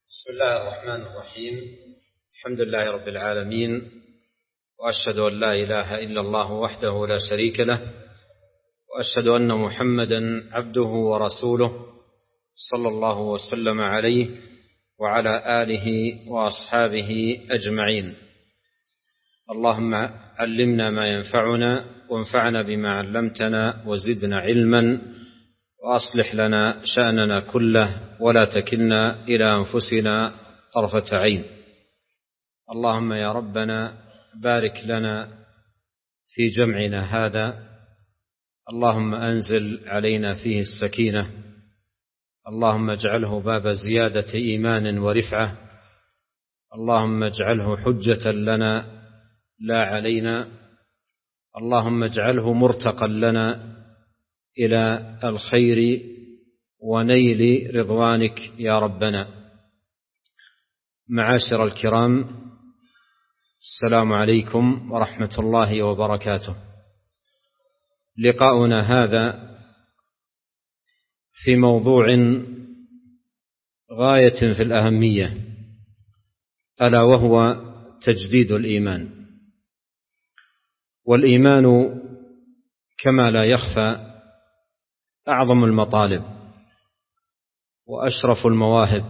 بسم الله الرحمن الرحيم. الحمد لله رب العالمين، وأشهد أن لا إله إلا الله وحده لا شريك له، وأشهد أن محمدا عبده ورسوله صلى الله وسلم عليه وعلى آله وأصحابه أجمعين. اللهم علمنا ما ينفعنا وانفعنا بما علمتنا وزدنا علما، وأصلح لنا شأننا كله ولا تكلنا إلى أنفسنا طرفة عين. اللهم يا ربنا بارك لنا في جمعنا هذا، اللهم أنزل علينا فيه السكينة، اللهم اجعله باب زيادة إيمان ورفعة، اللهم اجعله حجة لنا لا علينا، اللهم اجعله مرتقا لنا إلى الخير ونيل رضوانك يا ربنا. معاشر الكرام، السلام عليكم ورحمة الله وبركاته. لقاؤنا هذا في موضوع غاية في الأهمية، ألا وهو تجديد الإيمان. والإيمان كما لا يخفى أعظم المطالب وأشرف المواهب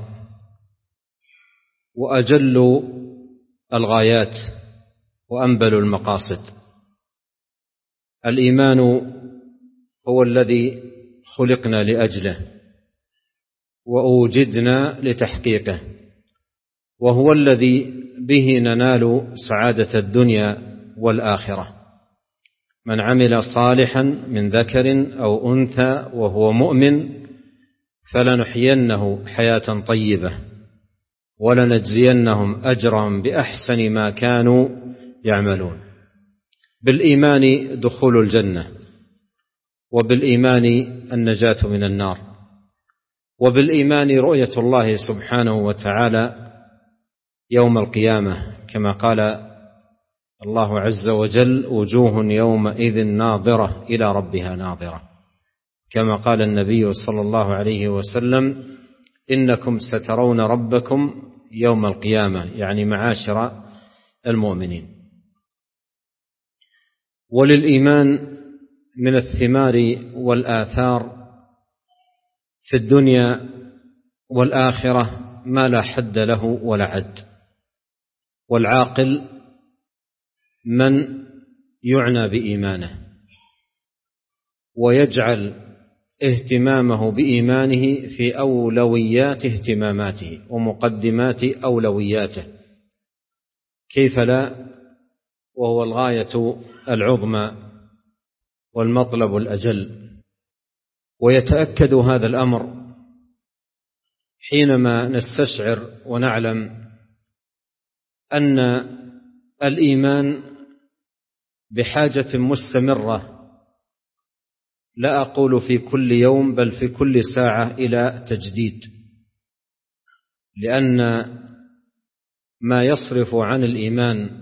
وأجل الغايات وأنبل المقاصد. الإيمان هو الذي خلقنا لأجله وأوجدنا لتحقيقه، وهو الذي به ننال سعادة الدنيا والآخرة. من عمل صالحا من ذكر أو أنثى وهو مؤمن فلنحيينه حياة طيبة ولنجزينهم أجرهم بأحسن ما كانوا يعملون. بالإيمان دخول الجنة، وبالإيمان النجاة من النار، وبالإيمان رؤية الله سبحانه وتعالى يوم القيامة، كما قال الله عز وجل: وجوه يومئذ ناظرة إلى ربها ناظرة، كما قال النبي صلى الله عليه وسلم: إنكم سترون ربكم يوم القيامة، يعني معاشر المؤمنين. وللإيمان من الثمار والآثار في الدنيا والآخرة ما لا حد له ولا عد. والعاقل من يعنى بإيمانه ويجعل اهتمامه بإيمانه في أولويات اهتماماته ومقدمات أولوياته، كيف لا وهو الغاية العظمى والمطلب الأجل. ويتأكد هذا الأمر حينما نستشعر ونعلم أن الإيمان بحاجة مستمرة، لا أقول في كل يوم بل في كل ساعة، إلى تجديد. لأن ما يصرف عن الإيمان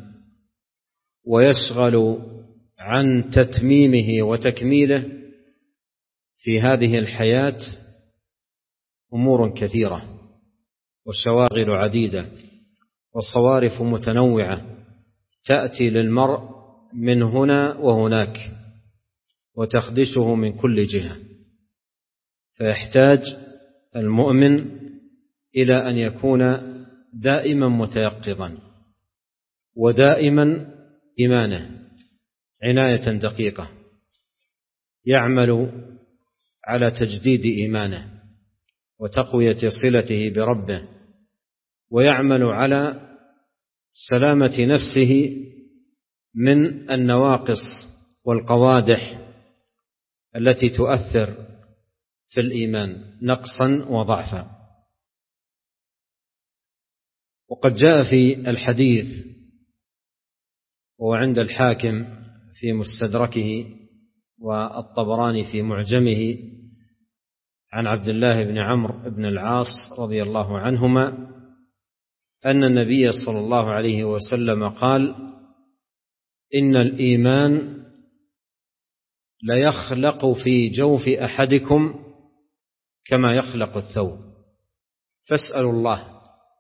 ويشغل عن تتميمه وتكميله في هذه الحياة أمور كثيرة وشواغل عديدة وصوارف متنوعة تأتي للمرء من هنا وهناك وتخدشه من كل جهة. فيحتاج المؤمن إلى أن يكون دائما متيقظا ودائما إيمانه عناية دقيقة، يعمل على تجديد إيمانه وتقوية صلته بربه، ويعمل على سلامة نفسه من النواقص والقوادح التي تؤثر في الإيمان نقصا وضعفا. وقد جاء في الحديث وعند الحاكم في مستدركه والطبراني في معجمه عن عبد الله بن عمرو بن العاص رضي الله عنهما أن النبي صلى الله عليه وسلم قال: إن الإيمان ليخلق في جوف أحدكم كما يخلق الثوب، فاسألوا الله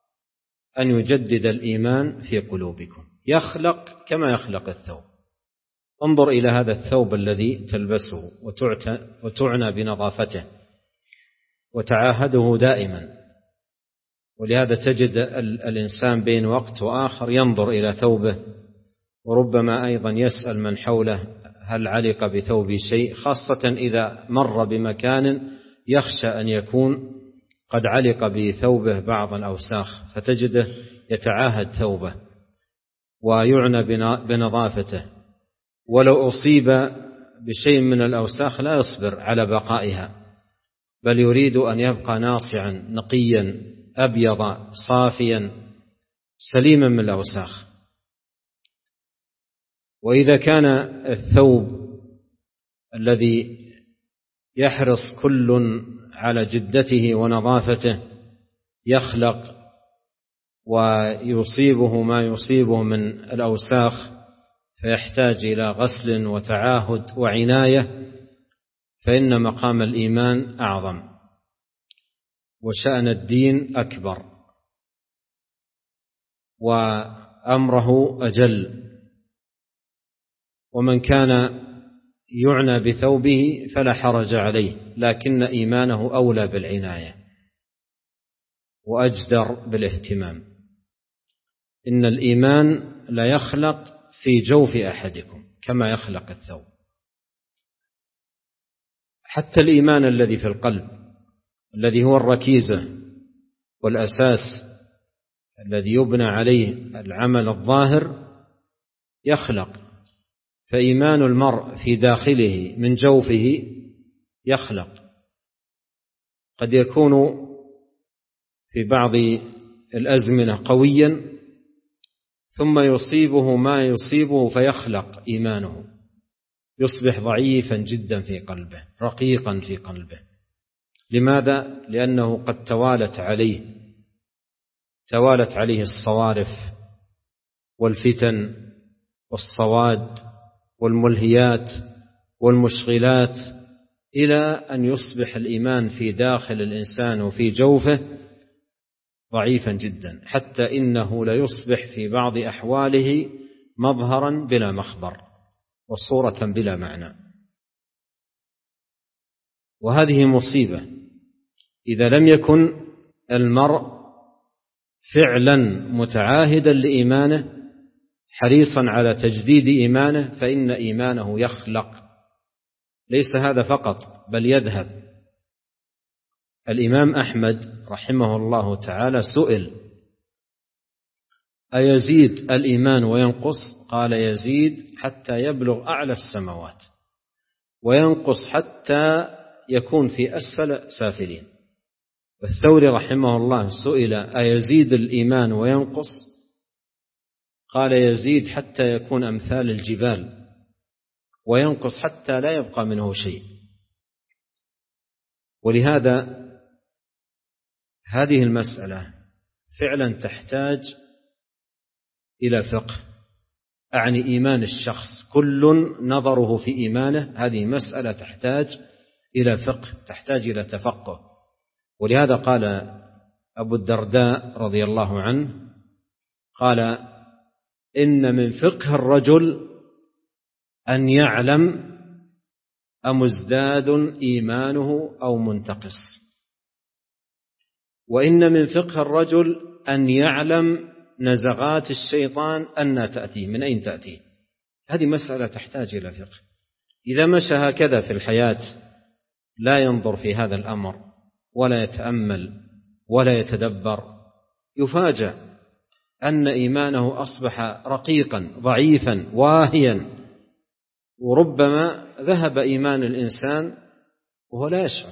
أن يجدد الإيمان في قلوبكم، يخلق كما يخلق الثوب. انظر إلى هذا الثوب الذي تلبسه وتعنى بنظافته وتعاهده دائما، ولهذا تجد الإنسان بين وقت وآخر ينظر إلى ثوبه، وربما أيضا يسأل من حوله هل علق بثوبي شيء، خاصة إذا مر بمكان يخشى أن يكون قد علق بثوبه بعض الأوساخ، فتجده يتعاهد ثوبه ويعنى بنظافته، ولو أصيب بشيء من الأوساخ لا يصبر على بقائها، بل يريد أن يبقى ناصعا نقيا أبيض صافيا سليما من الأوساخ. وإذا كان الثوب الذي يحرص كل على جدته ونظافته يخلق ويصيبه ما يصيبه من الأوساخ فيحتاج إلى غسل وتعاهد وعناية، فإن مقام الإيمان أعظم وشأن الدين أكبر وأمره أجل. ومن كان يعنى بثوبه فلا حرج عليه، لكن إيمانه أولى بالعناية وأجدر بالاهتمام. إن الإيمان لا يخلق في جوف أحدكم كما يخلق الثوب. حتى الإيمان الذي في القلب الذي هو الركيزة والأساس الذي يبنى عليه العمل الظاهر يخلق، فإيمان المرء في داخله من جوفه يخلق. قد يكون في بعض الأزمنة قويا ثم يصيبه ما يصيبه فيخلق إيمانه، يصبح ضعيفا جدا في قلبه رقيقا في قلبه. لماذا؟ لأنه قد توالت عليه الصوارف والفتن والصواد والملهيات والمشغلات، إلى أن يصبح الإيمان في داخل الإنسان وفي جوفه ضعيفا جدا، حتى إنه ليصبح في بعض أحواله مظهرا بلا مخبر وصورة بلا معنى. وهذه مصيبة إذا لم يكن المرء فعلا متعاهدا لإيمانه حريصا على تجديد إيمانه، فإن إيمانه يخلق. ليس هذا فقط بل يذهب. الإمام أحمد رحمه الله تعالى سئل أيزيد الإيمان وينقص؟ قال يزيد حتى يبلغ أعلى السماوات، وينقص حتى يكون في أسفل سافلين. والثوري رحمه الله سئل أيزيد الإيمان وينقص؟ قال يزيد حتى يكون أمثال الجبال، وينقص حتى لا يبقى منه شيء. ولهذا هذه المسألة فعلا تحتاج إلى فقه، أعني إيمان الشخص كل نظره في إيمانه، هذه مسألة تحتاج إلى فقه، تحتاج إلى تفقه. ولهذا قال أبو الدرداء رضي الله عنه قال إن من فقه الرجل أن يعلم أمزداد إيمانه أو منتقص، وإن من فقه الرجل أن يعلم نزغات الشيطان أن تأتي من أين تأتي. هذه مسألة تحتاج إلى فقه. إذا مشى هكذا في الحياة لا ينظر في هذا الأمر ولا يتأمل ولا يتدبر، يفاجأ أن إيمانه أصبح رقيقا ضعيفا واهيا، وربما ذهب إيمان الإنسان وهو لا يشعر.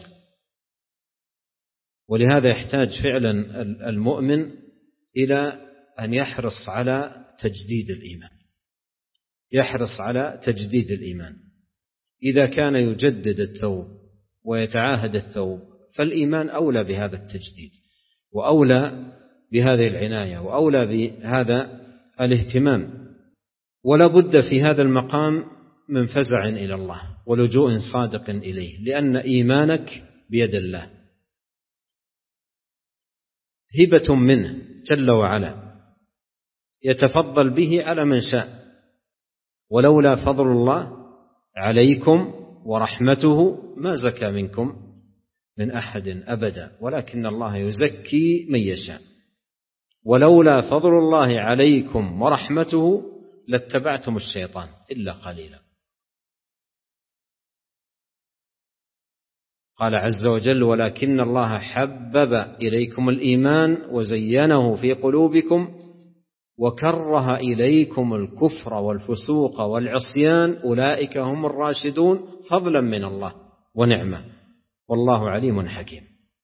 ولهذا يحتاج فعلا المؤمن إلى أن يحرص على تجديد الإيمان، يحرص على تجديد الإيمان. إذا كان يجدد الثوب ويتعاهد الثوب فالإيمان أولى بهذا التجديد وأولى بهذه العناية وأولى بهذا الاهتمام. ولا بد في هذا المقام من فزع إلى الله ولجوء صادق إليه، لأن إيمانك بيد الله. هبة منه جل وعلا يتفضل به على من شاء. ولولا فضل الله عليكم ورحمته ما زكى منكم من أحد أبدا ولكن الله يزكي من يشاء. ولولا فضل الله عليكم ورحمته لاتبعتم الشيطان إلا قليلا. قال عز وجل: ولكن الله حبب إليكم الإيمان وزينه في قلوبكم وكره إليكم الكفر والفسوق والعصيان أولئك هم الراشدون فضلا من الله ونعمة والله عليم حكيم.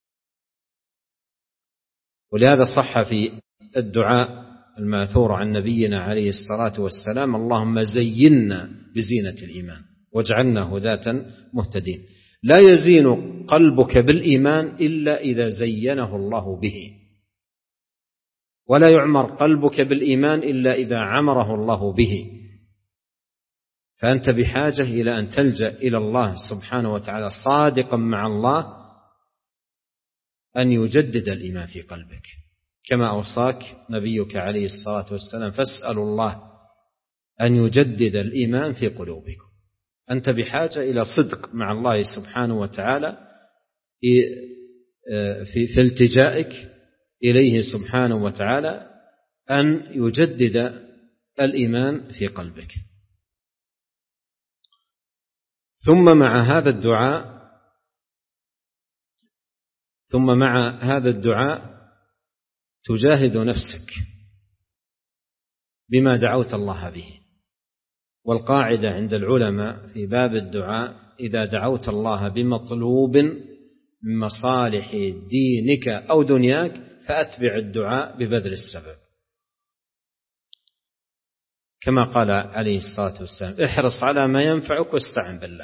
ولهذا صح في الدعاء الماثور عن نبينا عليه الصلاة والسلام: اللهم زينا بزينة الإيمان واجعلنا هداة مهتدين. لا يزين قلبك بالإيمان إلا إذا زينه الله به، ولا يعمر قلبك بالإيمان إلا إذا عمره الله به. فأنت بحاجة إلى أن تلجأ إلى الله سبحانه وتعالى صادقا مع الله أن يجدد الإيمان في قلبك، كما أوصاك نبيك عليه الصلاة والسلام: فاسألوا الله أن يجدد الإيمان في قلوبكم. أنت بحاجة إلى صدق مع الله سبحانه وتعالى في التجائك إليه سبحانه وتعالى أن يجدد الإيمان في قلبك. ثم مع هذا الدعاء تجاهد نفسك بما دعوت الله به. والقاعدة عند العلماء في باب الدعاء: إذا دعوت الله بمطلوب من مصالح دينك أو دنياك فأتبع الدعاء ببذل السبب، كما قال عليه الصلاة والسلام: احرص على ما ينفعك واستعن بالله.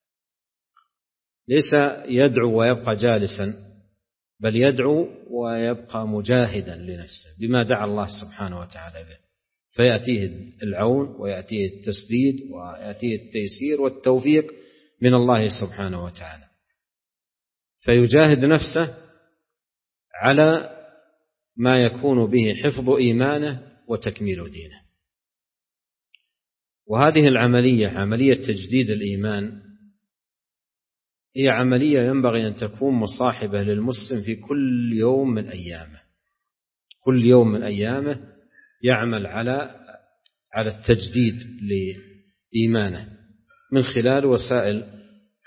ليس يدعو ويبقى جالسا، بل يدعو ويبقى مجاهدا لنفسه بما دعا الله سبحانه وتعالى به، فيأتيه العون ويأتيه التسديد ويأتيه التيسير والتوفيق من الله سبحانه وتعالى، فيجاهد نفسه على ما يكون به حفظ إيمانه وتكميل دينه. وهذه العملية، عملية تجديد الإيمان، هي عملية ينبغي أن تكون مصاحبة للمسلم في كل يوم من أيامه. كل يوم من أيامه يعمل على التجديد لإيمانه من خلال وسائل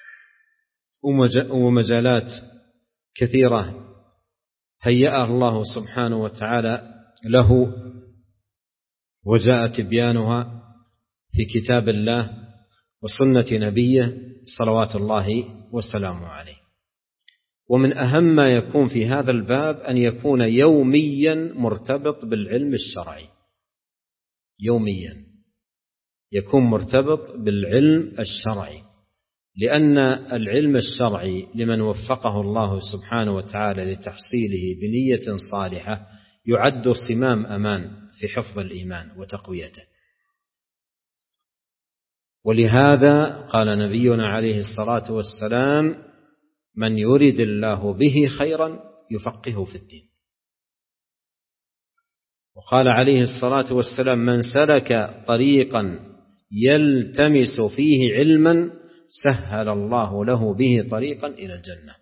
ومجالات كثيرة هيأها الله سبحانه وتعالى له، وجاء تبيانها في كتاب الله وسنة نبيه صلوات الله وسلامه عليه. ومن أهم ما يكون في هذا الباب أن يكون يوميا مرتبط بالعلم الشرعي، يوميا يكون مرتبط بالعلم الشرعي، لأن العلم الشرعي لمن وفقه الله سبحانه وتعالى لتحصيله بنية صالحة يعد صمام أمان في حفظ الإيمان وتقويته. ولهذا قال نبينا عليه الصلاة والسلام: من يرد الله به خيرا يفقهه في الدين. وقال عليه الصلاة والسلام: من سلك طريقا يلتمس فيه علما سهل الله له به طريقا إلى الجنة.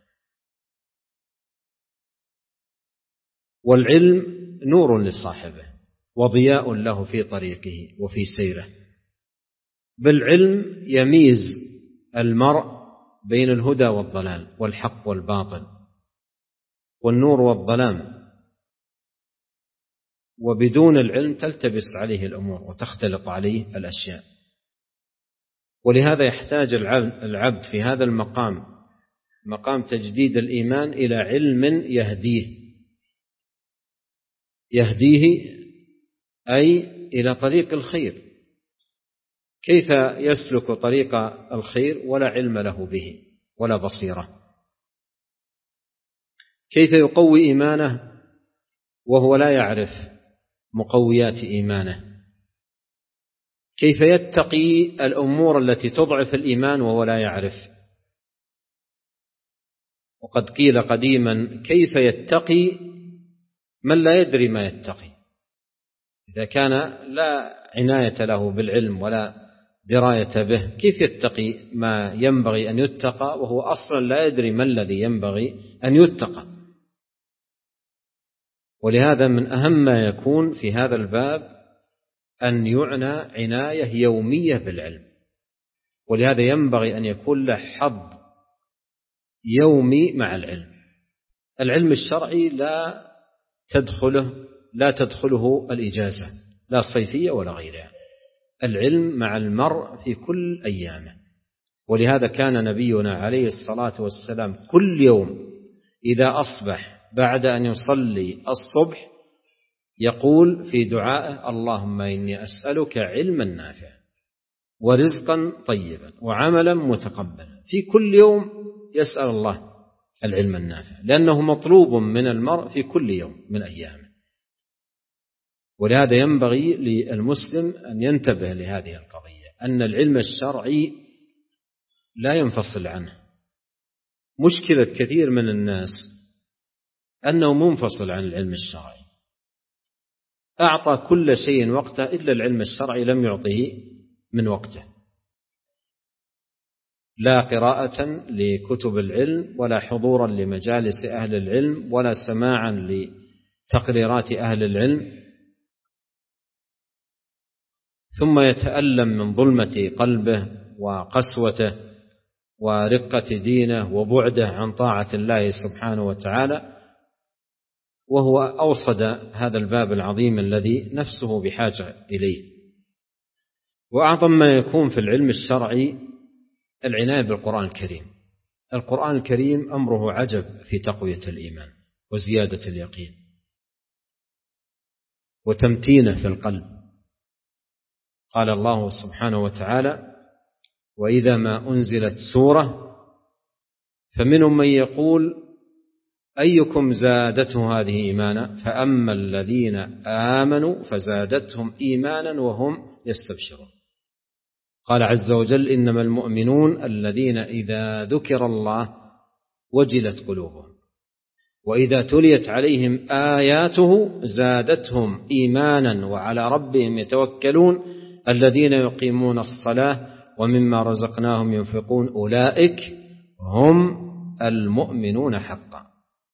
والعلم نور لصاحبه وضياء له في طريقه وفي سيره. بالعلم يميز المرء بين الهدى والضلال والحق والباطل والنور والظلام، وبدون العلم تلتبس عليه الأمور وتختلط عليه الأشياء. ولهذا يحتاج العبد في هذا المقام، مقام تجديد الإيمان، إلى علم يهديه أي إلى طريق الخير. كيف يسلك طريق الخير ولا علم له به ولا بصيرة؟ كيف يقوي إيمانه وهو لا يعرف مقويات إيمانه؟ كيف يتقي الأمور التي تضعف الإيمان وهو لا يعرف؟ وقد قيل قديما: كيف يتقي من لا يدري ما يتقي، إذا كان لا عناية له بالعلم ولا دراية به كيف يتقي ما ينبغي أن يتقى وهو أصلا لا يدري ما الذي ينبغي أن يتقى؟ ولهذا من أهم ما يكون في هذا الباب أن يعنى عناية يومية بالعلم، ولهذا ينبغي أن يكون له حظ يومي مع العلم. العلم الشرعي لا تدخله الإجازة، لا صيفية ولا غيرها. العلم مع المرء في كل أيامه، ولهذا كان نبينا عليه الصلاة والسلام كل يوم إذا أصبح بعد أن يصلي الصبح يقول في دعائه: اللهم إني أسألك علما نافعا ورزقا طيبا وعملا متقبلا. في كل يوم يسأل الله العلم النافع، لأنه مطلوب من المرء في كل يوم من أيامه. ولهذا ينبغي للمسلم أن ينتبه لهذه القضية، أن العلم الشرعي لا ينفصل عنه. مشكلة كثير من الناس أنه منفصل عن العلم الشرعي، أعطى كل شيء وقته إلا العلم الشرعي لم يعطه من وقته، لا قراءة لكتب العلم ولا حضورا لمجالس أهل العلم ولا سماعا لتقريرات أهل العلم، ثم يتألم من ظلمة قلبه وقسوته ورقة دينه وبعده عن طاعة الله سبحانه وتعالى، وهو أوصد هذا الباب العظيم الذي نفسه بحاجة إليه. وأعظم ما يكون في العلم الشرعي العناية بالقرآن الكريم. القرآن الكريم أمره عجب في تقوية الإيمان وزيادة اليقين وتمتينه في القلب. قال الله سبحانه وتعالى: وإذا ما أنزلت سورة فمنهم من يقول أيكم زادته هذه إيمانا فأما الذين آمنوا فزادتهم إيمانا وهم يستبشرون. قال عز وجل: إنما المؤمنون الذين إذا ذكر الله وجلت قلوبهم وإذا تليت عليهم آياته زادتهم إيمانا وعلى ربهم يتوكلون الذين يقيمون الصلاة ومما رزقناهم ينفقون أولئك هم المؤمنون حقا.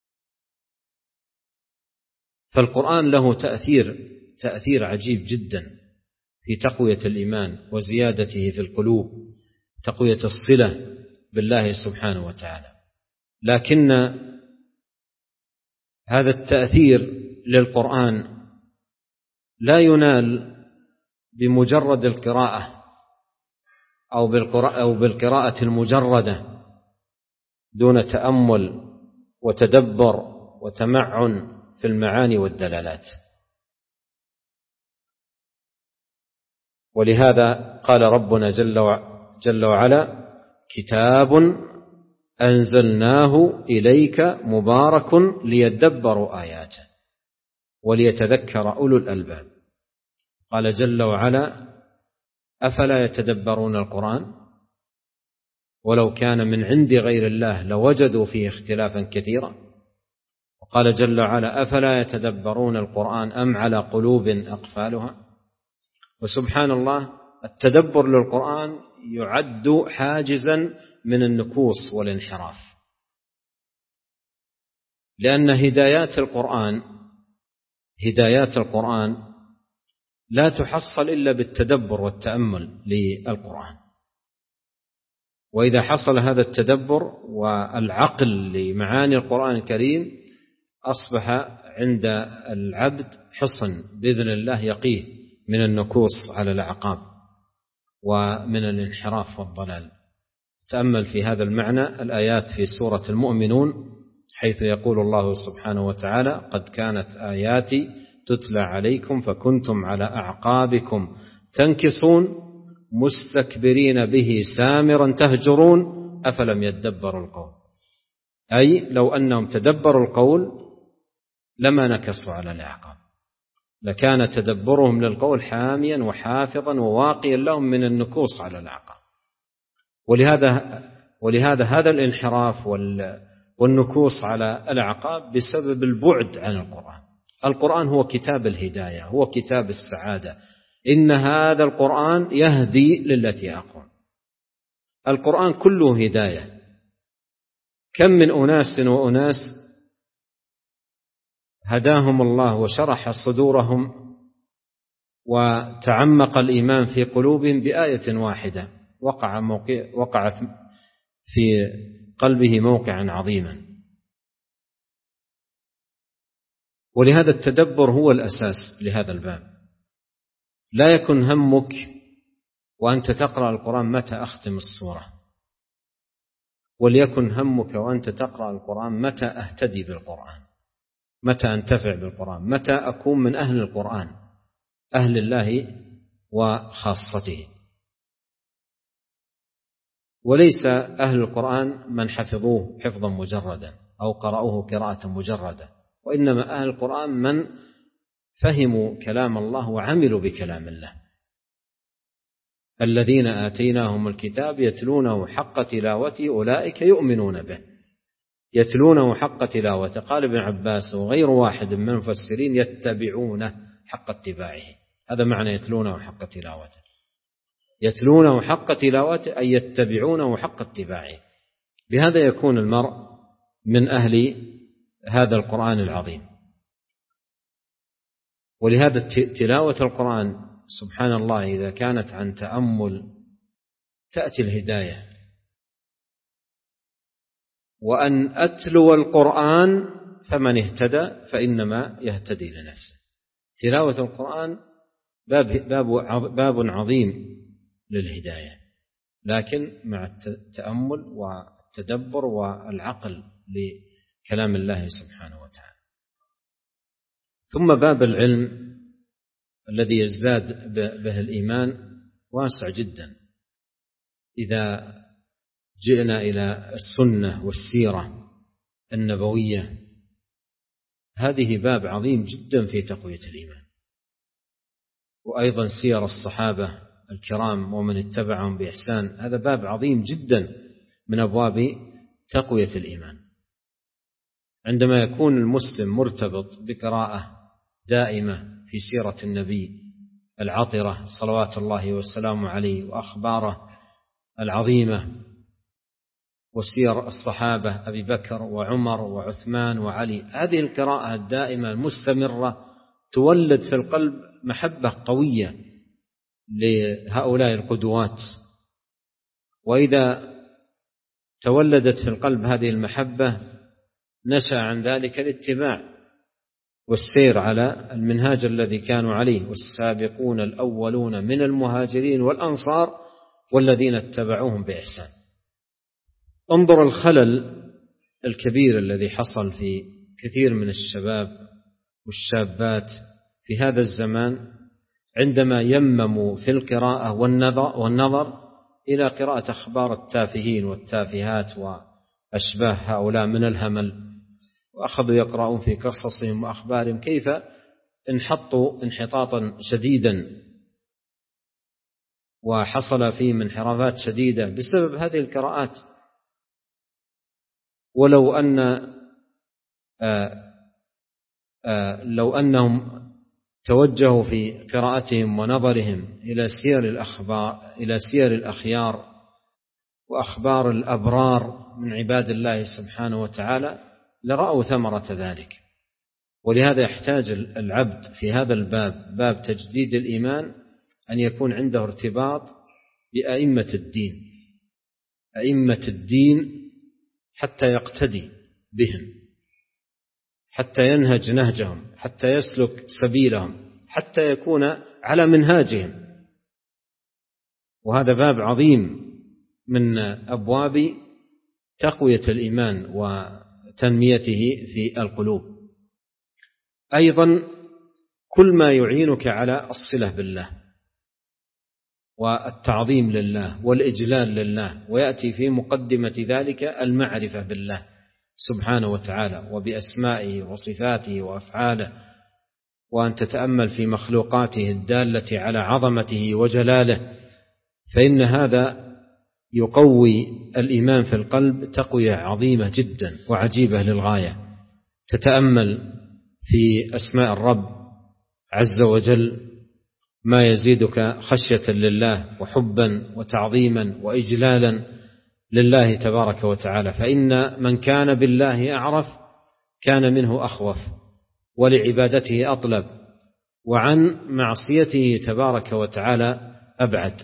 فالقرآن له تأثير عجيب جدا في تقوية الإيمان وزيادته في القلوب، تقوية الصلة بالله سبحانه وتعالى. لكن هذا التأثير للقرآن لا ينال بمجرد القراءة أو بالقراءة المجردة دون تأمل وتدبر وتمعن في المعاني والدلالات. ولهذا قال ربنا جل وعلا: كتاب أنزلناه إليك مبارك ليدبروا آياته وليتذكر أولو الألباب. قال جل وعلا: أفلا يتدبرون القرآن ولو كان من عند غير الله لوجدوا فيه اختلافا كثيرا. وقال جل وعلا: أفلا يتدبرون القرآن أم على قلوب أقفالها. وسبحان الله، التدبر للقرآن يعد حاجزا من النكوص والانحراف، لأن هدايات القرآن لا تحصل إلا بالتدبر والتأمل للقرآن. وإذا حصل هذا التدبر والعقل لمعاني القرآن الكريم أصبح عند العبد حصن بإذن الله يقيه من النكوص على الأعقاب ومن الانحراف والضلال. تأمل في هذا المعنى الآيات في سورة المؤمنون، حيث يقول الله سبحانه وتعالى: قد كانت آياتي تتلى عليكم فكنتم على أعقابكم تنكصون مستكبرين به سامرا تهجرون أفلم يدبروا القول. أي لو أنهم تدبروا القول لما نكصوا على الأعقاب، لكان تدبرهم للقول حاميا وحافظا وواقيا لهم من النكوص على الأعقاب. ولهذا هذا الانحراف والنكوص على الأعقاب بسبب البعد عن القرآن القرآن هو كتاب الهداية، هو كتاب السعادة. إن هذا القرآن يهدي للتي أقوم. القرآن كله هداية. كم من أناس وأناس هداهم الله وشرح صدورهم وتعمق الإيمان في قلوبهم بآية واحدة وقعت في قلبه موقعا عظيما. ولهذا التدبر هو الأساس لهذا الباب. لا يكن همك وأنت تقرأ القرآن متى أختم السورة، وليكن همك وأنت تقرأ القرآن متى أهتدي بالقرآن، متى أنتفع بالقرآن، متى أكون من أهل القرآن، أهل الله وخاصته. وليس أهل القرآن من حفظوه حفظا مجردا أو قرأوه قراءة مجردة، وإنما أهل القرآن من فهموا كلام الله وعملوا بكلام الله. الذين آتيناهم الكتاب يتلونه حق تلاوته أولئك يؤمنون به. يتلونه حق تلاوته، قال ابن عباس وغير واحد من المفسرين يتبعونه حق اتباعه. هذا معنى يتلونه حق تلاوته. يتلونه حق تلاوته أي يتبعونه حق اتباعه. بهذا يكون المرء من أهل هذا القرآن العظيم. ولهذا تلاوة القرآن سبحان الله إذا كانت عن تأمل تأتي الهداية. وأن أتلو القرآن فمن اهتدى فإنما يهتدي لنفسه. تلاوة القرآن باب عظيم للهداية، لكن مع التأمل والتدبر والعقل لكلام الله سبحانه وتعالى. ثم باب العلم الذي يزداد به الإيمان واسع جدا. إذا جئنا إلى السنة والسيرة النبوية، هذه باب عظيم جدا في تقوية الإيمان. وأيضا سير الصحابة الكرام ومن اتبعهم بإحسان، هذا باب عظيم جدا من أبواب تقوية الإيمان. عندما يكون المسلم مرتبط بقراءة دائمة في سيرة النبي العطرة صلوات الله والسلام عليه وأخباره العظيمة وسير الصحابة أبي بكر وعمر وعثمان وعلي، هذه القراءة الدائمة المستمرة تولد في القلب محبة قوية لهؤلاء القدوات. وإذا تولدت في القلب هذه المحبة نشأ عن ذلك الاتباع والسير على المنهاج الذي كانوا عليه، والسابقون الأولون من المهاجرين والأنصار والذين اتبعوهم بإحسان. انظر الخلل الكبير الذي حصل في كثير من الشباب والشابات في هذا الزمان عندما يمموا في القراءة والنظر إلى قراءة أخبار التافهين والتافهات وأشباه هؤلاء من الهمل، وأخذوا يقرؤون في قصصهم وأخبارهم كيف انحطوا انحطاطا شديدا وحصل فيهم انحرافات شديدة بسبب هذه القراءات. ولو لو أنهم توجهوا في قراءتهم ونظرهم إلى سير الأخيار وأخبار الأبرار من عباد الله سبحانه وتعالى لرأوا ثمرة ذلك. ولهذا يحتاج العبد في هذا الباب، باب تجديد الإيمان، أن يكون عنده ارتباط بأئمة الدين، أئمة الدين، حتى يقتدي بهم، حتى ينهج نهجهم، حتى يسلك سبيلهم، حتى يكون على منهاجهم. وهذا باب عظيم من أبواب تقوية الإيمان وتنميته في القلوب. أيضا كل ما يعينك على الصلة بالله والتعظيم لله والإجلال لله، ويأتي في مقدمة ذلك المعرفة بالله سبحانه وتعالى وبأسمائه وصفاته وأفعاله، وأن تتأمل في مخلوقاته الدالة على عظمته وجلاله، فإن هذا يقوي الإيمان في القلب تقوية عظيمة جدا وعجيبة للغاية. تتأمل في أسماء الرب عز وجل ما يزيدك خشية لله وحبا وتعظيما وإجلالا لله تبارك وتعالى، فإن من كان بالله أعرف كان منه أخوف ولعبادته أطلب وعن معصيته تبارك وتعالى أبعد.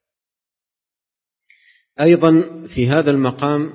أيضا في هذا المقام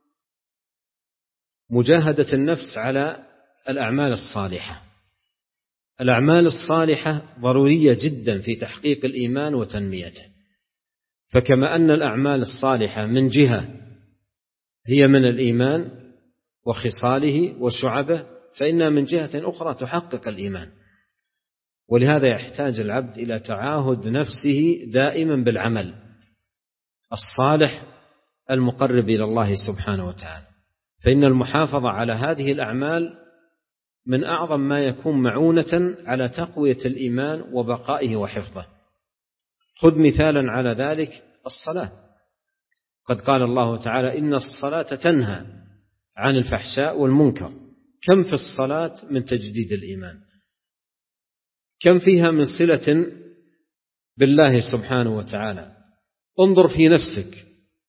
مجاهدة النفس على الأعمال الصالحة. الأعمال الصالحة ضرورية جدا في تحقيق الإيمان وتنميته، فكما أن الأعمال الصالحة من جهة هي من الإيمان وخصاله وشعبه، فإنها من جهة أخرى تحقق الإيمان. ولهذا يحتاج العبد إلى تعاهد نفسه دائما بالعمل الصالح المقرب إلى الله سبحانه وتعالى، فإن المحافظة على هذه الأعمال من أعظم ما يكون معونة على تقوية الإيمان وبقائه وحفظه. خذ مثالا على ذلك الصلاة، قد قال الله تعالى: إن الصلاة تنهى عن الفحشاء والمنكر. كم في الصلاة من تجديد الإيمان، كم فيها من صلة بالله سبحانه وتعالى. انظر في نفسك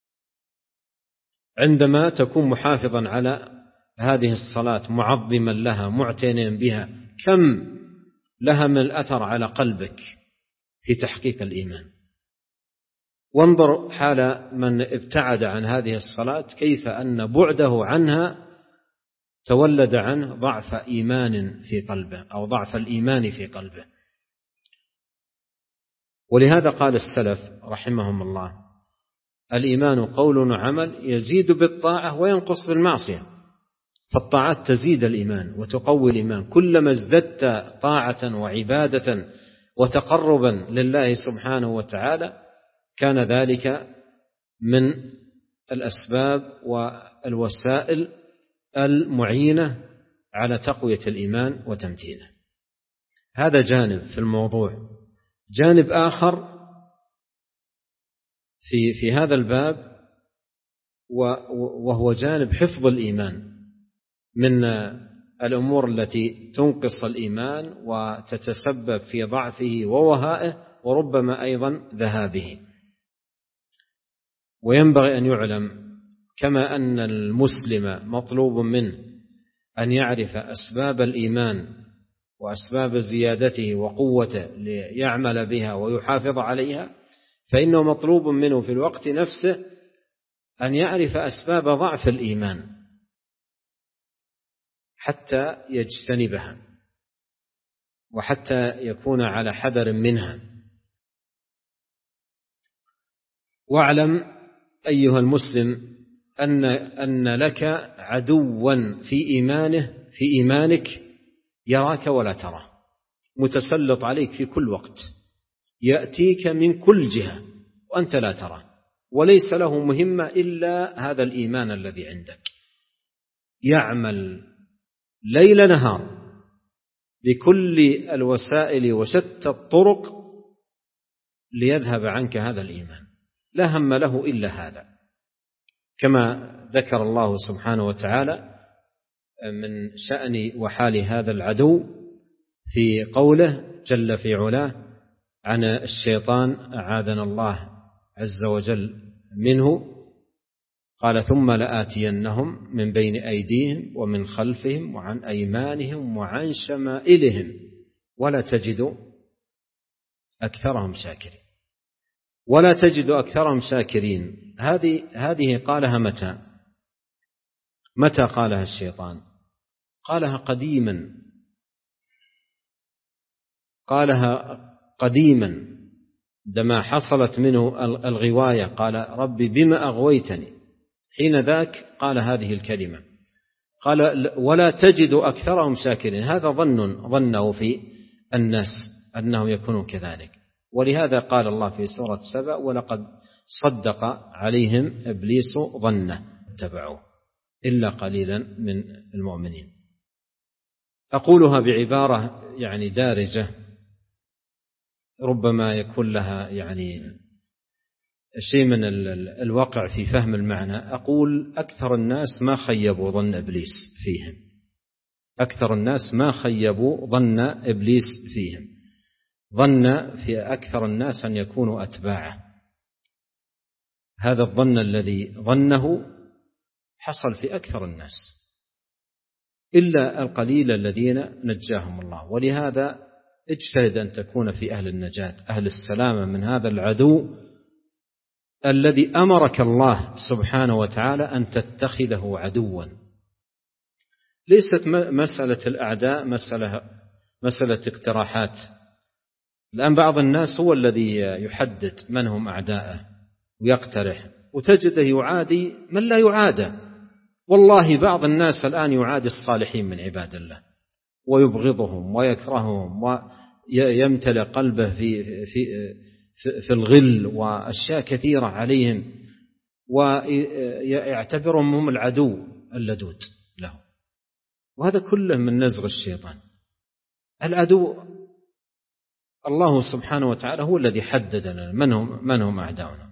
عندما تكون محافظا على هذه الصلاة معظما لها معتنيا بها، كم لها من الأثر على قلبك في تحقيق الإيمان. وانظر حال من ابتعد عن هذه الصلاة كيف أن بعده عنها تولد عنه ضعف إيمان في قلبه أو ضعف الإيمان في قلبه. ولهذا قال السلف رحمهم الله: الإيمان قول وعمل يزيد بالطاعة وينقص بالمعصية. فالطاعات تزيد الإيمان وتقوي الإيمان، كلما ازددت طاعة وعبادة وتقربا لله سبحانه وتعالى كان ذلك من الأسباب والوسائل المعينة على تقوية الإيمان وتمتينه. هذا جانب في الموضوع. جانب آخر في هذا الباب وهو جانب حفظ الإيمان، من الأمور التي تنقص الإيمان وتتسبب في ضعفه ووهائه وربما أيضا ذهابه. وينبغي أن يعلم كما أن المسلم مطلوب منه أن يعرف أسباب الإيمان وأسباب زيادته وقوته ليعمل بها ويحافظ عليها، فإنه مطلوب منه في الوقت نفسه أن يعرف أسباب ضعف الإيمان حتى يجتنبها وحتى يكون على حذر منها. واعلم أيها المسلم أن لك عدوا في إيمانك يراك ولا تراه، متسلط عليك في كل وقت، يأتيك من كل جهة وأنت لا تراه، وليس له مهمة إلا هذا الإيمان الذي عندك. يعمل ليل نهار بكل الوسائل وشتى الطرق ليذهب عنك هذا الإيمان، لا هم له إلا هذا، كما ذكر الله سبحانه وتعالى من شأن وحال هذا العدو في قوله جل في علاه عن الشيطان أعاذنا الله عز وجل منه، قال: ثم لآتينهم من بين أيديهم ومن خلفهم وعن أيمانهم وعن شمائلهم ولا تجد أكثرهم شاكرين. ولا تجد أكثرهم شاكرين، هذه قالها متى قالها الشيطان؟ قالها قديما عندما حصلت منه الغواية، قال: ربي بما أغويتني، حين ذاك قال هذه الكلمة، قال: ولا تجد أكثرهم شاكرين. هذا ظنه في الناس أنهم يكونون كذلك، ولهذا قال الله في سورة سبأ: ولقد صدق عليهم إبليس ظنه اتبعوه إلا قليلا من المؤمنين. أقولها بعبارة يعني دارجة ربما يكون لها يعني شيء من الوقع في فهم المعنى. أقول: أكثر الناس ما خيبوا ظن إبليس فيهم، أكثر الناس ما خيبوا ظن إبليس فيهم، ظن في أكثر الناس أن يكونوا أتباعه. هذا الظن الذي ظنه حصل في أكثر الناس إلا القليل الذين نجاهم الله. ولهذا اجتهد أن تكون في أهل النجاة، أهل السلامة من هذا العدو الذي أمرك الله سبحانه وتعالى أن تتخذه عدوا. ليست مسألة الأعداء مسألة اقتراحات. الآن بعض الناس هو الذي يحدد من هم أعداءه ويقترح، وتجده يعادي من لا يعادى. والله بعض الناس الآن يعادي الصالحين من عباد الله ويبغضهم ويكرههم ويمتلئ قلبه في الغل وأشياء كثيرة عليهم، ويعتبرهم هم العدو اللدود له. وهذا كله من نزغ الشيطان. العدو الله سبحانه وتعالى هو الذي حدد لنا من هم أعداؤنا.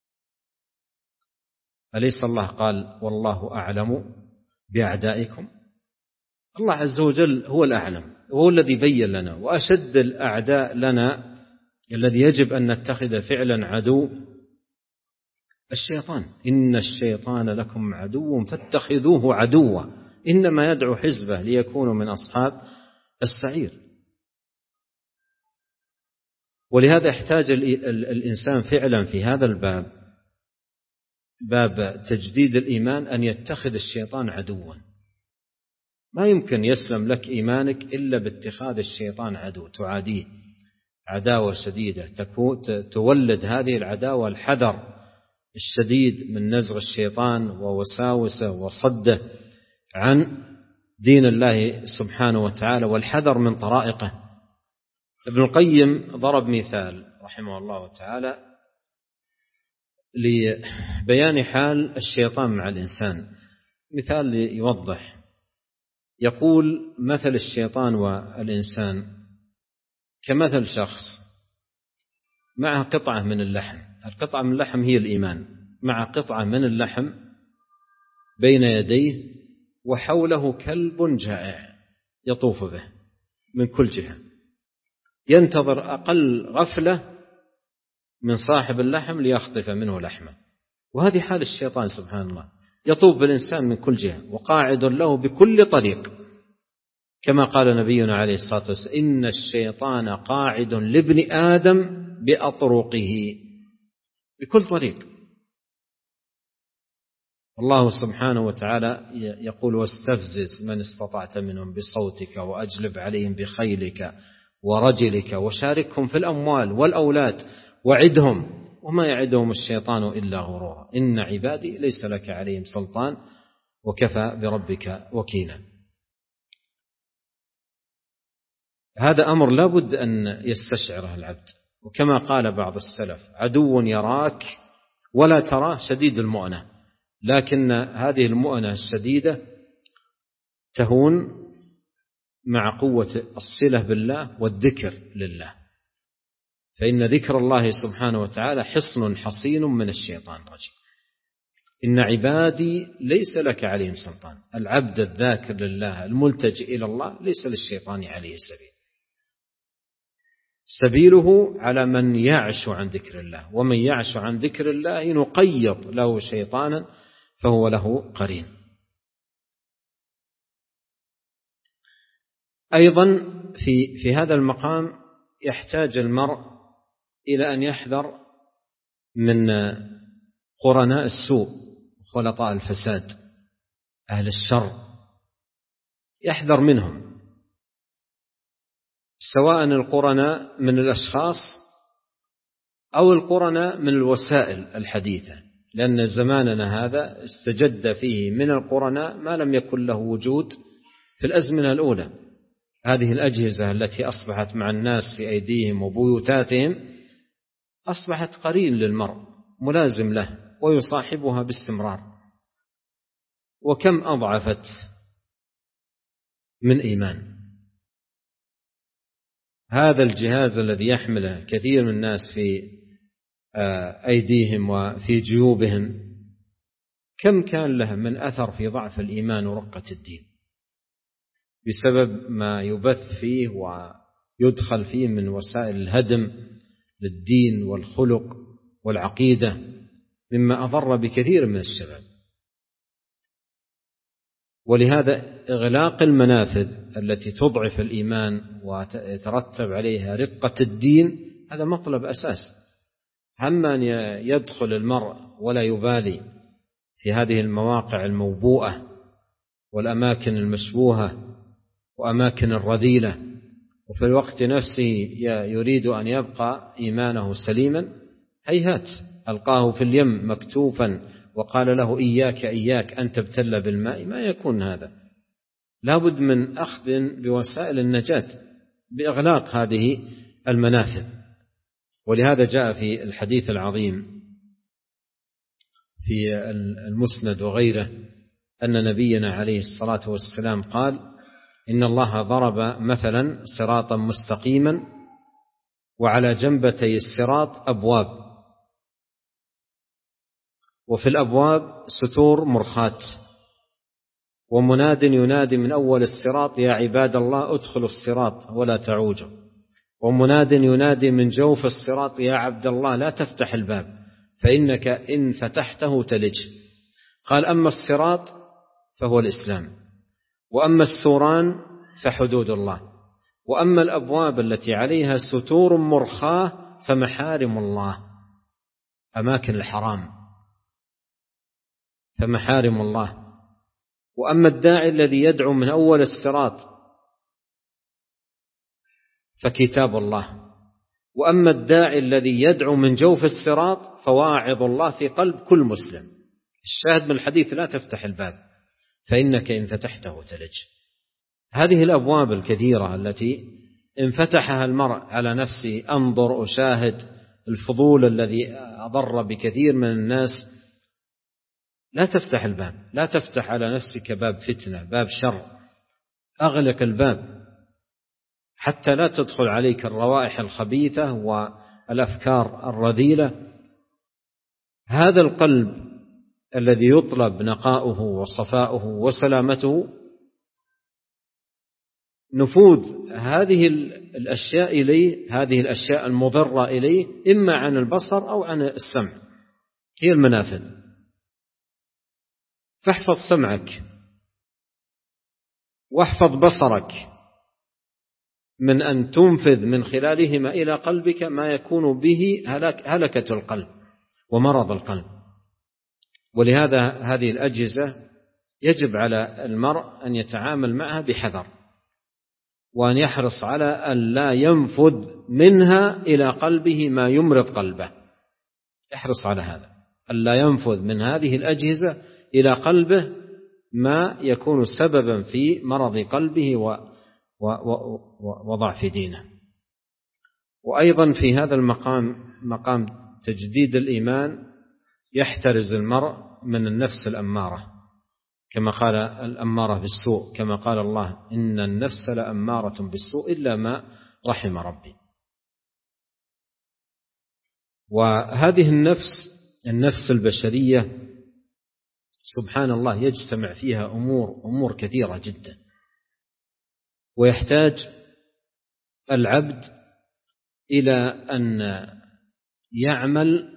أليس الله قال والله أعلم بأعدائكم؟ الله عز وجل هو الأعلم، وهو الذي بين لنا. وأشد الأعداء لنا الذي يجب أن نتخذ فعلا عدو الشيطان. إن الشيطان لكم عدو فاتخذوه عدوا إنما يدعو حزبه ليكونوا من أصحاب السعير. ولهذا يحتاج الإنسان فعلا في هذا الباب، باب تجديد الإيمان، أن يتخذ الشيطان عدوا. ما يمكن يسلم لك إيمانك إلا باتخاذ الشيطان عدو، تعاديه عداوة شديدة، تولد هذه العداوة الحذر الشديد من نزغ الشيطان ووساوسه وصده عن دين الله سبحانه وتعالى، والحذر من طرائقه. ابن القيم ضرب مثال رحمه الله تعالى لبيان حال الشيطان مع الإنسان، مثال يوضح. يقول مثل الشيطان والإنسان كمثل شخص معه قطعة من اللحم، القطعة من اللحم هي الإيمان، مع قطعة من اللحم بين يديه وحوله كلب جائع يطوف به من كل جهة، ينتظر أقل غفلة من صاحب اللحم ليخطف منه لحمه. وهذه حال الشيطان سبحان الله، يطوف بالإنسان من كل جهة وقاعد له بكل طريق، كما قال نبينا عليه الصلاة والسلام إن الشيطان قاعد لابن آدم بأطرقه، بكل طريق. الله سبحانه وتعالى يقول واستفزز من استطعت منهم بصوتك وأجلب عليهم بخيلك ورجلك وشاركهم في الأموال والأولاد وعدهم وما يعدهم الشيطان إلا غرورا إن عبادي ليس لك عليهم سلطان وكفى بربك وكيلا. هذا أمر لا بد أن يستشعره العبد. وكما قال بعض السلف عدو يراك ولا تراه شديد المؤنة، لكن هذه المؤنة الشديدة تهون مع قوة الصلة بالله والذكر لله، فإن ذكر الله سبحانه وتعالى حصن حصين من الشيطان الرجيم. إن عبادي ليس لك عليهم سلطان، العبد الذاكر لله الملتجئ إلى الله ليس للشيطان عليه سبيل، سبيله على من يعش عن ذكر الله، ومن يعش عن ذكر الله نقيض له شيطانا فهو له قرين. أيضا في هذا المقام يحتاج المرء إلى أن يحذر من قرناء السوء خلطاء الفساد أهل الشر، يحذر منهم، سواء القرناء من الأشخاص أو القرناء من الوسائل الحديثة، لأن زماننا هذا استجد فيه من القرناء ما لم يكن له وجود في الأزمنة الأولى. هذه الأجهزة التي أصبحت مع الناس في أيديهم وبيوتاتهم أصبحت قرين للمرء ملازم له ويصاحبها باستمرار، وكم أضعفت من إيمان. هذا الجهاز الذي يحمله كثير من الناس في أيديهم وفي جيوبهم كم كان له من أثر في ضعف الإيمان ورقة الدين. بسبب ما يبث فيه ويدخل فيه من وسائل الهدم للدين والخلق والعقيدة، مما أضر بكثير من الشباب. ولهذا إغلاق المنافذ التي تضعف الإيمان ويترتب عليها رقة الدين هذا مطلب أساس. أما أن يدخل المرء ولا يبالي في هذه المواقع الموبوءة والأماكن المشبوهة وأماكن الرذيلة، وفي الوقت نفسه يريد أن يبقى إيمانه سليما، هيهات، ألقاه في اليم مكتوفا وقال له إياك أن تبتل بالماء، ما يكون هذا. لابد من أخذ بوسائل النجاة بإغلاق هذه المنافذ. ولهذا جاء في الحديث العظيم في المسند وغيره أن نبينا عليه الصلاة والسلام قال: إن الله ضرب مثلا صراطا مستقيما وعلى جنبتي الصراط أبواب، وفي الأبواب ستور مرخاة، ومناد ينادي من أول الصراط: يا عباد الله ادخلوا الصراط ولا تعوجوا، ومناد ينادي من جوف الصراط: يا عبد الله لا تفتح الباب فإنك إن فتحته تلج. قال: أما الصراط فهو الإسلام، وأما السوران فحدود الله، وأما الأبواب التي عليها ستور مرخاة فمحارم الله، أماكن الحرام، فمحارم الله. وأما الداعي الذي يدعو من أول الصراط فكتاب الله، وأما الداعي الذي يدعو من جوف الصراط فواعظ الله في قلب كل مسلم. الشاهد من الحديث: لا تفتح الباب فإنك إن فتحته تلج. هذه الأبواب الكثيرة التي إن فتحها المرء على نفسه، أنظر أشاهد الفضول الذي أضر بكثير من الناس، لا تفتح الباب، لا تفتح على نفسك باب فتنة، باب شر، أغلق الباب حتى لا تدخل عليك الروائح الخبيثة والأفكار الرذيلة. هذا القلب الذي يطلب نقاؤه وصفاؤه وسلامته، نفوذ هذه الأشياء إليه، هذه الأشياء المضرة إليه، إما عن البصر أو عن السمع، هي المنافذ. فاحفظ سمعك واحفظ بصرك من أن تنفذ من خلالهما إلى قلبك ما يكون به هلكة القلب ومرض القلب. ولهذا هذه الأجهزة يجب على المرء أن يتعامل معها بحذر، وأن يحرص على أن لا ينفذ منها إلى قلبه ما يمرض قلبه. يحرص على هذا، أن لا ينفذ من هذه الأجهزة إلى قلبه ما يكون سببا في مرض قلبه وضعف دينه. وأيضا في هذا المقام، مقام تجديد الإيمان، يحترز المرء من النفس الأمارة، كما قال: الأمارة بالسوء، كما قال الله: إن النفس لأمارة بالسوء إلا ما رحم ربي. وهذه النفس البشرية سبحان الله يجتمع فيها أمور كثيرة جدا، ويحتاج العبد إلى أن يعمل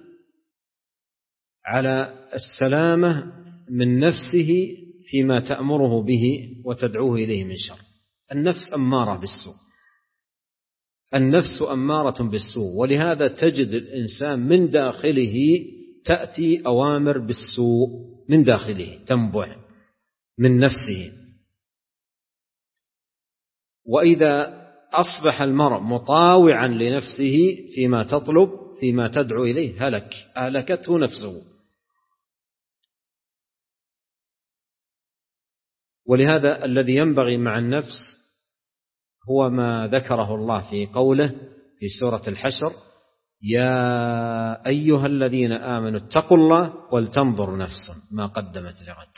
على السلامة من نفسه فيما تأمره به وتدعوه إليه من شر. النفس أمارة بالسوء، النفس أمارة بالسوء، ولهذا تجد الإنسان من داخله تأتي أوامر بالسوء، من داخله تنبع من نفسه. وإذا أصبح المرء مطاوعا لنفسه فيما تطلب، فيما تدعو إليه، هلكته نفسه. ولهذا الذي ينبغي مع النفس هو ما ذكره الله في قوله في سورة الحشر: يا أيها الذين آمنوا اتقوا الله ولتنظر نفس ما قدمت لغد.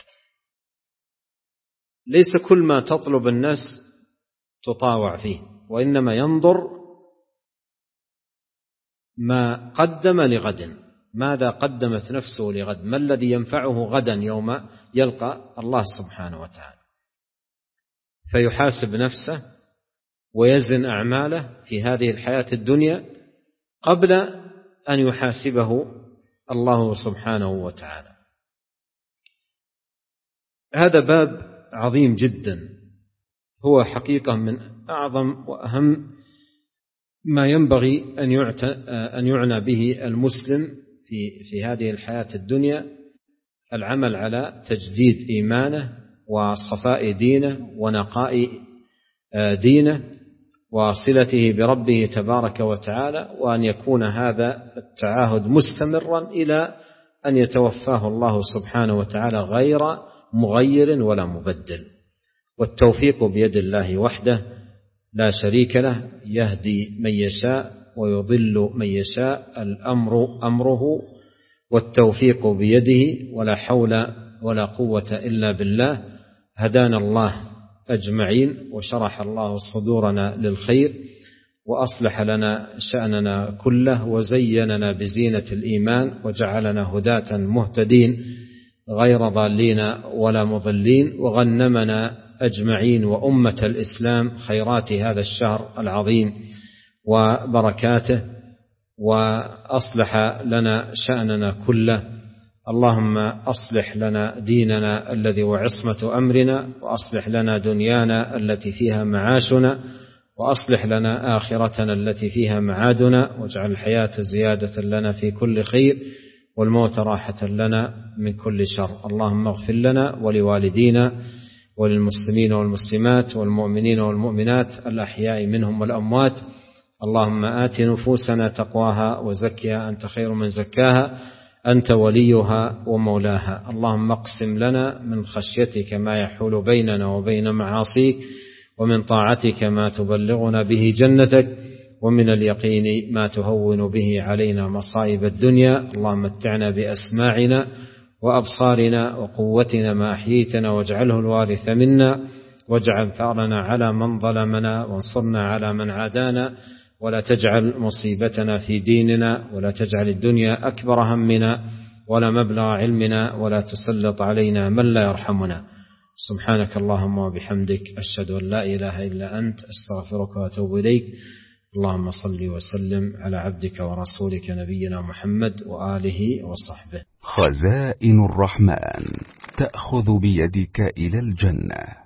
ليس كل ما تطلب الناس تطاوع فيه، وإنما ينظر ما قدم لغد، ماذا قدمت نفسه لغد، ما الذي ينفعه غدا يوم يلقى الله سبحانه وتعالى. فيحاسب نفسه ويزن أعماله في هذه الحياة الدنيا قبل أن يحاسبه الله سبحانه وتعالى. هذا باب عظيم جدا، هو حقيقة من أعظم وأهم ما ينبغي أن يعنى به المسلم في هذه الحياة الدنيا، العمل على تجديد إيمانه وصفاء دينه ونقاء دينه وصلته بربه تبارك وتعالى، وأن يكون هذا التعاهد مستمرا إلى أن يتوفاه الله سبحانه وتعالى غير مغير ولا مبدل. والتوفيق بيد الله وحده لا شريك له، يهدي من يشاء ويضل من يشاء، الأمر أمره والتوفيق بيده، ولا حول ولا قوة إلا بالله. هدانا الله أجمعين وشرح الله صدورنا للخير وأصلح لنا شأننا كله وزيننا بزينة الإيمان وجعلنا هداة مهتدين غير ضالين ولا مضلين، وغنمنا أجمعين وأمة الإسلام خيرات هذا الشهر العظيم وبركاته، وأصلح لنا شأننا كله. اللهم أصلح لنا ديننا الذي هو عصمة أمرنا، وأصلح لنا دنيانا التي فيها معاشنا، وأصلح لنا آخرتنا التي فيها معادنا، واجعل الحياة زيادة لنا في كل خير والموت راحة لنا من كل شر. اللهم اغفر لنا ولوالدينا وللمسلمين والمسلمات والمؤمنين والمؤمنات الأحياء منهم والأموات. اللهم آت نفوسنا تقواها وزكها أنت خير من زكاها، أنت وليها ومولاها. اللهم اقسم لنا من خشيتك ما يحول بيننا وبين معاصيك، ومن طاعتك ما تبلغنا به جنتك، ومن اليقين ما تهون به علينا مصائب الدنيا. اللهم متعنا بأسماعنا وأبصارنا وقوتنا ما أحييتنا، واجعله الوارث منا، واجعل ثأرنا على من ظلمنا، وانصرنا على من عادانا، ولا تجعل مصيبتنا في ديننا، ولا تجعل الدنيا أكبر همنا ولا مبلغ علمنا، ولا تسلط علينا من لا يرحمنا. سبحانك اللهم وبحمدك، أشهد أن لا إله إلا أنت، أستغفرك وأتوب إليك. اللهم صل وسلم على عبدك ورسولك نبينا محمد وآله وصحبه. خزائن الرحمن تأخذ بيدك إلى الجنة.